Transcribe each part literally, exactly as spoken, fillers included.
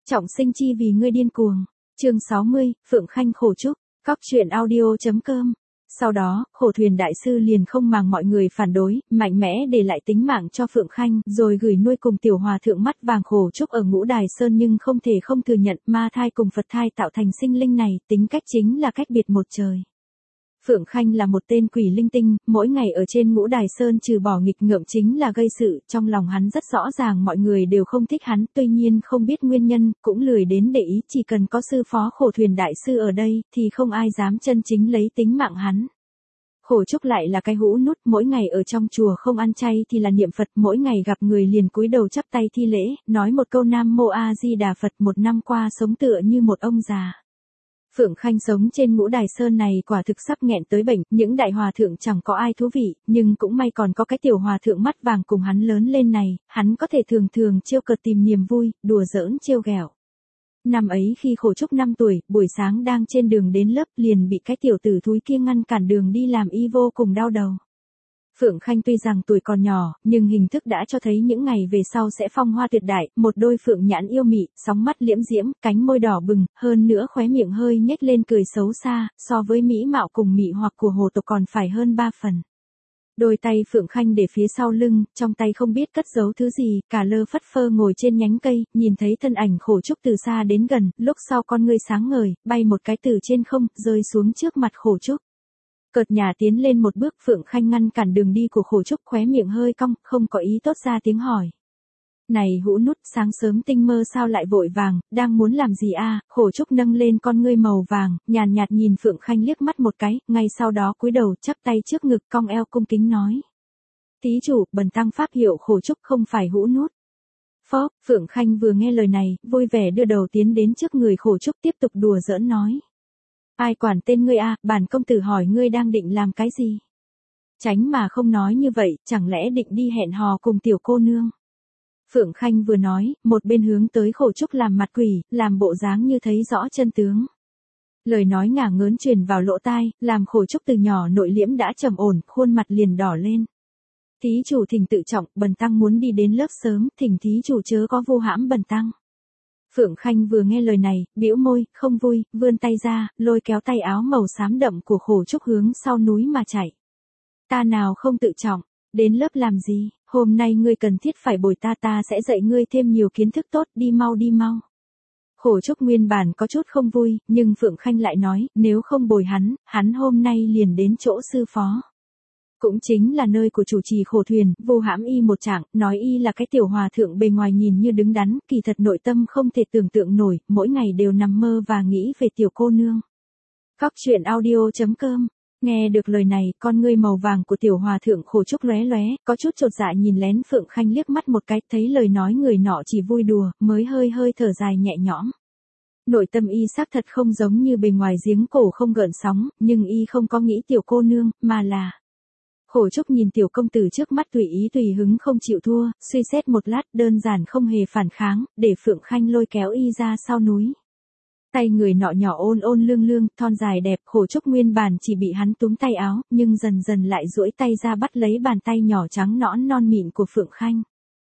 Trọng sinh chi vì ngươi điên cuồng. Chương sáu mươi, Phượng Khanh khổ chúc. Cóc truyện audio.com. Sau đó, khổ thuyền đại sư liền không màng mọi người phản đối, mạnh mẽ để lại tính mạng cho Phượng Khanh, rồi gửi nuôi cùng tiểu hòa thượng mắt vàng khổ trúc ở Ngũ Đài Sơn, nhưng không thể không thừa nhận ma thai cùng Phật thai tạo thành sinh linh này, tính cách chính là cách biệt một trời. Phượng Khanh là một tên quỷ linh tinh, mỗi ngày ở trên Ngũ Đài Sơn trừ bỏ nghịch ngợm chính là gây sự, trong lòng hắn rất rõ ràng mọi người đều không thích hắn, tuy nhiên không biết nguyên nhân, cũng lười đến để ý, chỉ cần có sư phó khổ thuyền đại sư ở đây, thì không ai dám chân chính lấy tính mạng hắn. Khổ trúc lại là cái hũ nút, mỗi ngày ở trong chùa không ăn chay thì là niệm Phật, mỗi ngày gặp người liền cúi đầu chắp tay thi lễ, nói một câu Nam Mô A Di Đà Phật, một năm qua sống tựa như một ông già. Phượng Khanh sống trên Ngũ Đài Sơn này quả thực sắp nghẹn tới bệnh, những đại hòa thượng chẳng có ai thú vị, nhưng cũng may còn có cái tiểu hòa thượng mắt vàng cùng hắn lớn lên này, hắn có thể thường thường trêu cợt tìm niềm vui, đùa giỡn trêu ghẹo. Năm ấy khi khổ trúc năm tuổi, buổi sáng đang trên đường đến lớp liền bị cái tiểu tử thúi kia ngăn cản đường đi làm y vô cùng đau đầu. Phượng Khanh tuy rằng tuổi còn nhỏ, nhưng hình thức đã cho thấy những ngày về sau sẽ phong hoa tuyệt đại, một đôi phượng nhãn yêu mị, sóng mắt liễm diễm, cánh môi đỏ bừng, hơn nữa khóe miệng hơi nhếch lên cười xấu xa, so với mỹ mạo cùng mị hoặc của hồ tộc còn phải hơn ba phần. Đôi tay Phượng Khanh để phía sau lưng, trong tay không biết cất giấu thứ gì, cả lơ phất phơ ngồi trên nhánh cây, nhìn thấy thân ảnh khổ trúc từ xa đến gần, lúc sau con ngươi sáng ngời, bay một cái từ trên không, rơi xuống trước mặt khổ trúc. Cợt nhà tiến lên một bước, Phượng Khanh ngăn cản đường đi của khổ trúc, khóe miệng hơi cong, không có ý tốt ra tiếng hỏi. Này hũ nút, sáng sớm tinh mơ sao lại vội vàng, đang muốn làm gì a? Khổ trúc nâng lên con ngươi màu vàng, nhàn nhạt nhìn Phượng Khanh liếc mắt một cái, ngay sau đó cúi đầu chắp tay trước ngực cong eo cung kính nói. Thí chủ, bần tăng pháp hiệu khổ trúc, không phải hũ nút. Phó, Phượng Khanh vừa nghe lời này, vui vẻ đưa đầu tiến đến trước người khổ trúc tiếp tục đùa giỡn nói. Ai quản tên ngươi a, bản công tử hỏi ngươi đang định làm cái gì? Tránh mà không nói như vậy, chẳng lẽ định đi hẹn hò cùng tiểu cô nương? Phượng Khanh vừa nói, một bên hướng tới khổ trúc làm mặt quỷ, làm bộ dáng như thấy rõ chân tướng. Lời nói ngả ngớn truyền vào lỗ tai, làm khổ trúc từ nhỏ nội liễm đã trầm ổn, khuôn mặt liền đỏ lên. Thí chủ thỉnh tự trọng, bần tăng muốn đi đến lớp sớm, thỉnh thí chủ chớ có vô hãm bần tăng. Phượng Khanh vừa nghe lời này, bĩu môi, không vui, vươn tay ra, lôi kéo tay áo màu xám đậm của khổ trúc hướng sau núi mà chạy. Ta nào không tự trọng, đến lớp làm gì, hôm nay ngươi cần thiết phải bồi ta, ta sẽ dạy ngươi thêm nhiều kiến thức tốt, đi mau đi mau. Khổ trúc nguyên bản có chút không vui, nhưng Phượng Khanh lại nói, nếu không bồi hắn, hắn hôm nay liền đến chỗ sư phó. Cũng chính là nơi của chủ trì khổ thuyền, vô hãm y một trạng, nói y là cái tiểu hòa thượng bề ngoài nhìn như đứng đắn, kỳ thật nội tâm không thể tưởng tượng nổi, mỗi ngày đều nằm mơ và nghĩ về tiểu cô nương. Cóc truyện audio.com. Nghe được lời này, con ngươi màu vàng của tiểu hòa thượng khổ trúc lóe lóe, có chút chột dạ nhìn lén Phượng Khanh liếc mắt một cái, thấy lời nói người nọ chỉ vui đùa, mới hơi hơi thở dài nhẹ nhõm. Nội tâm y xác thật không giống như bề ngoài giếng cổ không gợn sóng, nhưng y không có nghĩ tiểu cô nương, mà là... Khổ trúc nhìn tiểu công tử trước mắt tùy ý tùy hứng không chịu thua, suy xét một lát đơn giản không hề phản kháng, để Phượng Khanh lôi kéo y ra sau núi. Tay người nọ nhỏ ôn ôn lương lương, thon dài đẹp, khổ trúc nguyên bản chỉ bị hắn túm tay áo, nhưng dần dần lại duỗi tay ra bắt lấy bàn tay nhỏ trắng nõn non mịn của Phượng Khanh.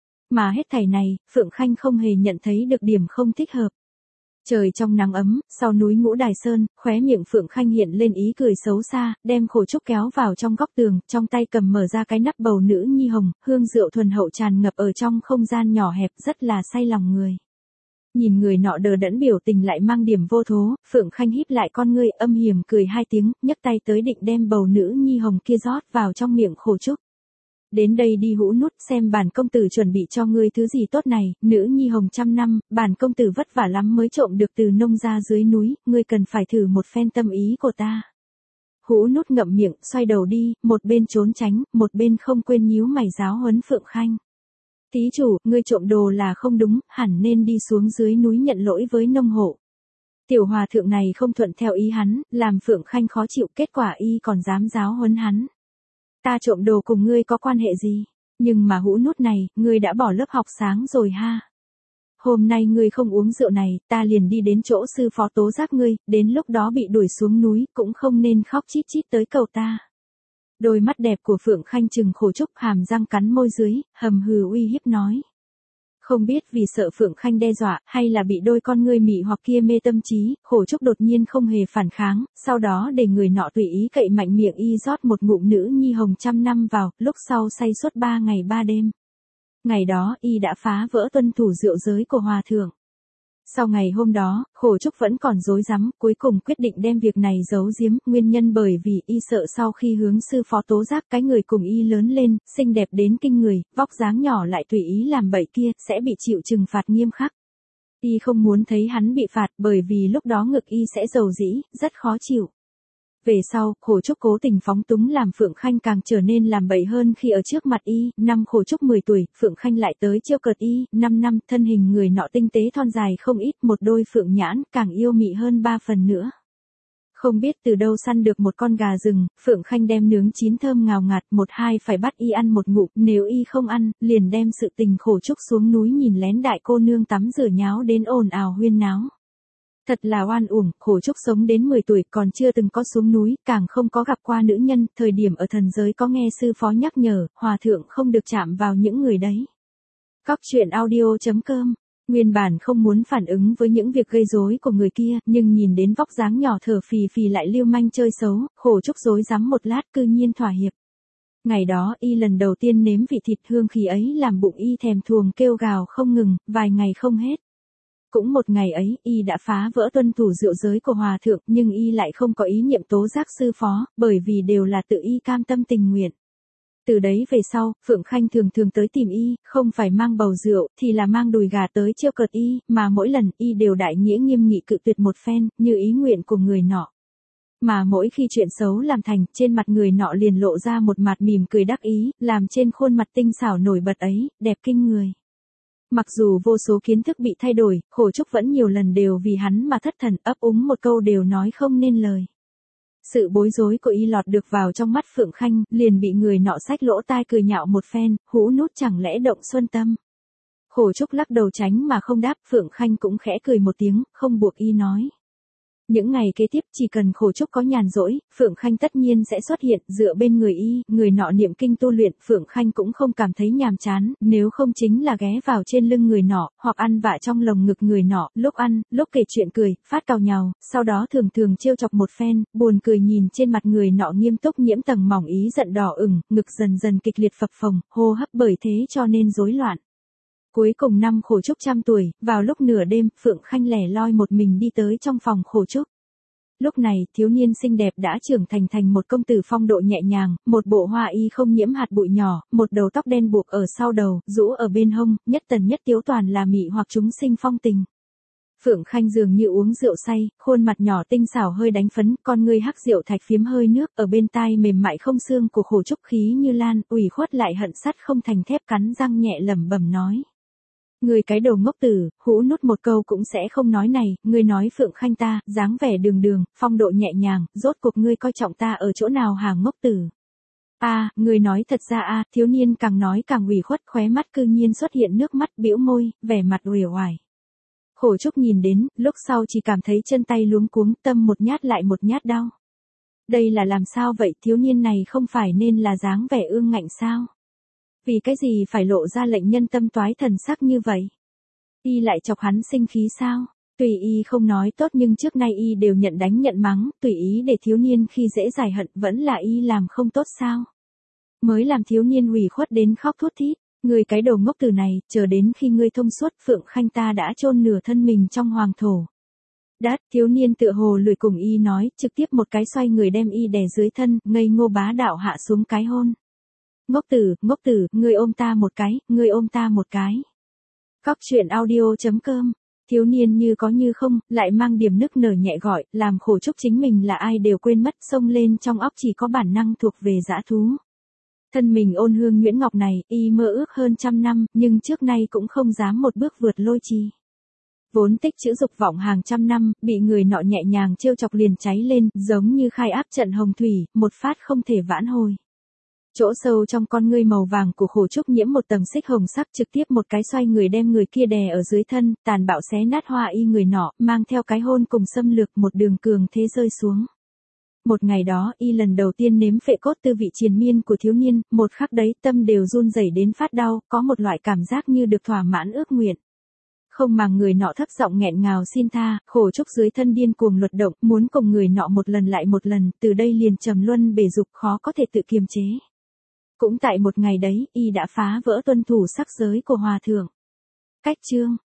Mà hết thảy này, Phượng Khanh không hề nhận thấy được điểm không thích hợp. Trời trong nắng ấm, sau núi Ngũ Đài Sơn, khóe miệng Phượng Khanh hiện lên ý cười xấu xa, đem khổ trúc kéo vào trong góc tường, trong tay cầm mở ra cái nắp bầu nữ nhi hồng, hương rượu thuần hậu tràn ngập ở trong không gian nhỏ hẹp, rất là say lòng người. Nhìn người nọ đờ đẫn biểu tình lại mang điểm vô thố, Phượng Khanh híp lại con ngươi âm hiểm cười hai tiếng, nhấc tay tới định đem bầu nữ nhi hồng kia rót vào trong miệng khổ trúc. Đến đây đi hũ nút, xem bản công tử chuẩn bị cho ngươi thứ gì tốt này, nữ nhi hồng trăm năm, bản công tử vất vả lắm mới trộm được từ nông gia dưới núi, ngươi cần phải thử một phen tâm ý của ta. Hũ nút ngậm miệng, xoay đầu đi, một bên trốn tránh, một bên không quên nhíu mày giáo huấn Phượng Khanh. Thí chủ, ngươi trộm đồ là không đúng, hẳn nên đi xuống dưới núi nhận lỗi với nông hộ. Tiểu hòa thượng này không thuận theo ý hắn, làm Phượng Khanh khó chịu, kết quả y còn dám giáo huấn hắn. Ta trộm đồ cùng ngươi có quan hệ gì? Nhưng mà hũ nút này, ngươi đã bỏ lớp học sáng rồi ha. Hôm nay ngươi không uống rượu này, ta liền đi đến chỗ sư phó tố giác ngươi, đến lúc đó bị đuổi xuống núi, cũng không nên khóc chít chít tới cầu ta. Đôi mắt đẹp của Phượng Khanh trừng khổ trúc, hàm răng cắn môi dưới, hầm hừ uy hiếp nói. Không biết vì sợ Phượng Khanh đe dọa, hay là bị đôi con ngươi mị hoặc kia mê tâm trí, Khổ Trúc đột nhiên không hề phản kháng, sau đó để người nọ tùy ý cậy mạnh miệng y rót một ngụm nữ nhi hồng trăm năm vào, lúc sau say suốt ba ngày ba đêm. Ngày đó y đã phá vỡ tuân thủ rượu giới của hòa thượng. Sau ngày hôm đó, Khổ Trúc vẫn còn rối rắm, cuối cùng quyết định đem việc này giấu giếm, nguyên nhân bởi vì y sợ sau khi hướng sư phó tố giác cái người cùng y lớn lên, xinh đẹp đến kinh người, vóc dáng nhỏ lại tùy ý làm bậy kia, sẽ bị chịu trừng phạt nghiêm khắc. Y không muốn thấy hắn bị phạt bởi vì lúc đó ngực y sẽ dầu dĩ, rất khó chịu. Về sau, Khổ Trúc cố tình phóng túng làm Phượng Khanh càng trở nên làm bậy hơn khi ở trước mặt y, năm Khổ Trúc mười tuổi, Phượng Khanh lại tới trêu cợt y, năm năm, thân hình người nọ tinh tế thon dài không ít, một đôi phượng nhãn, càng yêu mị hơn ba phần nữa. Không biết từ đâu săn được một con gà rừng, Phượng Khanh đem nướng chín thơm ngào ngạt, một hai phải bắt y ăn một ngụm, nếu y không ăn, liền đem sự tình Khổ Trúc xuống núi nhìn lén đại cô nương tắm rửa nháo đến ồn ào huyên náo. Thật là oan uổng, Khổ Trúc sống đến mười tuổi còn chưa từng có xuống núi, càng không có gặp qua nữ nhân, thời điểm ở thần giới có nghe sư phó nhắc nhở, hòa thượng không được chạm vào những người đấy. Cóc truyện audio chấm com. Nguyên bản không muốn phản ứng với những việc gây rối của người kia, nhưng nhìn đến vóc dáng nhỏ thở phì phì lại lưu manh chơi xấu, Khổ Trúc rối rắm một lát cư nhiên thỏa hiệp. Ngày đó y lần đầu tiên nếm vị thịt hương khí ấy làm bụng y thèm thuồng kêu gào không ngừng, vài ngày không hết. Cũng một ngày ấy, y đã phá vỡ tuân thủ rượu giới của hòa thượng, nhưng y lại không có ý niệm tố giác sư phó, bởi vì đều là tự y cam tâm tình nguyện. Từ đấy về sau, Phượng Khanh thường thường tới tìm y, không phải mang bầu rượu, thì là mang đùi gà tới trêu cợt y, mà mỗi lần y đều đại nghĩa nghiêm nghị cự tuyệt một phen, như ý nguyện của người nọ. Mà mỗi khi chuyện xấu làm thành, trên mặt người nọ liền lộ ra một mặt mỉm cười đắc ý, làm trên khuôn mặt tinh xảo nổi bật ấy, đẹp kinh người. Mặc dù vô số kiến thức bị thay đổi, Khổ Trúc vẫn nhiều lần đều vì hắn mà thất thần, ấp úng một câu đều nói không nên lời. Sự bối rối của y lọt được vào trong mắt Phượng Khanh, liền bị người nọ xách lỗ tai cười nhạo một phen, hũ nút chẳng lẽ động xuân tâm. Khổ Trúc lắc đầu tránh mà không đáp, Phượng Khanh cũng khẽ cười một tiếng, không buộc y nói. Những ngày kế tiếp chỉ cần Khổ Trúc có nhàn rỗi, Phượng Khanh tất nhiên sẽ xuất hiện dựa bên người y, người nọ niệm kinh tu luyện, Phượng Khanh cũng không cảm thấy nhàm chán, nếu không chính là ghé vào trên lưng người nọ, hoặc ăn vạ trong lồng ngực người nọ, lúc ăn, lúc kể chuyện cười, phát cào nhào, sau đó thường thường trêu chọc một phen, buồn cười nhìn trên mặt người nọ nghiêm túc nhiễm tầng mỏng ý giận đỏ ửng, ngực dần dần kịch liệt phập phồng, hô hấp bởi thế cho nên rối loạn. Cuối cùng năm Khổ Trúc trăm tuổi, vào lúc nửa đêm, Phượng Khanh lẻ loi một mình đi tới trong phòng Khổ Trúc. Lúc này, thiếu niên xinh đẹp đã trưởng thành thành một công tử phong độ nhẹ nhàng, một bộ hoa y không nhiễm hạt bụi nhỏ, một đầu tóc đen buộc ở sau đầu, rũ ở bên hông, nhất tần nhất tiếu toàn là mị hoặc chúng sinh phong tình. Phượng Khanh dường như uống rượu say, khuôn mặt nhỏ tinh xảo hơi đánh phấn, con ngươi hắc rượu thạch phiếm hơi nước, ở bên tai mềm mại không xương của Khổ Trúc khí như lan, ủy khuất lại hận sắt không thành thép, cắn răng nhẹ lẩm bẩm nói. Người cái đầu ngốc tử, hũ nút một câu cũng sẽ không nói này, ngươi nói Phượng Khanh ta, dáng vẻ đường đường, phong độ nhẹ nhàng, rốt cuộc ngươi coi trọng ta ở chỗ nào hả ngốc tử. A, à, ngươi nói thật ra a, à, thiếu niên càng nói càng ủy khuất, khóe mắt cư nhiên xuất hiện nước mắt, bĩu môi, vẻ mặt uể oải. Khổ Trúc nhìn đến, lúc sau chỉ cảm thấy chân tay luống cuống, tâm một nhát lại một nhát đau. Đây là làm sao vậy, thiếu niên này không phải nên là dáng vẻ ương ngạnh sao? Vì cái gì phải lộ ra lệnh nhân tâm toái thần sắc như vậy? Y lại chọc hắn sinh khí sao? Tùy y không nói tốt nhưng trước nay y đều nhận đánh nhận mắng, tùy ý để thiếu niên khi dễ giải hận vẫn là y làm không tốt sao? Mới làm thiếu niên ủy khuất đến khóc thút thít, người cái đầu ngốc từ này, chờ đến khi ngươi thông suốt, Phượng Khanh ta đã chôn nửa thân mình trong hoàng thổ. Đát, thiếu niên tựa hồ lười cùng y nói, trực tiếp một cái xoay người đem y đè dưới thân, ngây ngô bá đạo hạ xuống cái hôn. Ngốc tử, ngốc tử, ngươi ôm ta một cái, ngươi ôm ta một cái. Cóc truyện audio chấm com. Thiếu niên như có như không, lại mang điểm nức nở nhẹ gọi, làm Khổ Trúc chính mình là ai đều quên mất, xông lên trong óc chỉ có bản năng thuộc về dã thú. Thân mình ôn hương nhuyễn ngọc này, y mơ ước hơn trăm năm, nhưng trước nay cũng không dám một bước vượt lôi trì. Vốn tích trữ dục vọng hàng trăm năm, bị người nọ nhẹ nhàng trêu chọc liền cháy lên, giống như khai áp trận hồng thủy, một phát không thể vãn hồi. Chỗ sâu trong con ngươi màu vàng của Khổ Trúc nhiễm một tầng xích hồng sắc, trực tiếp một cái xoay người đem người kia đè ở dưới thân, tàn bạo xé nát hoa y người nọ, mang theo cái hôn cùng xâm lược một đường cường thế rơi xuống. Một ngày đó, y lần đầu tiên nếm phệ cốt tư vị triền miên của thiếu niên, một khắc đấy tâm đều run rẩy đến phát đau, có một loại cảm giác như được thỏa mãn ước nguyện. Không màng người nọ thấp giọng nghẹn ngào xin tha, khổ trúc dưới thân điên cuồng luật động, muốn cùng người nọ một lần lại một lần, từ đây liền trầm luân bể dục khó có thể tự kiềm chế. Cũng tại một ngày đấy, y đã phá vỡ tuân thủ sắc giới của hòa thượng. Cách chương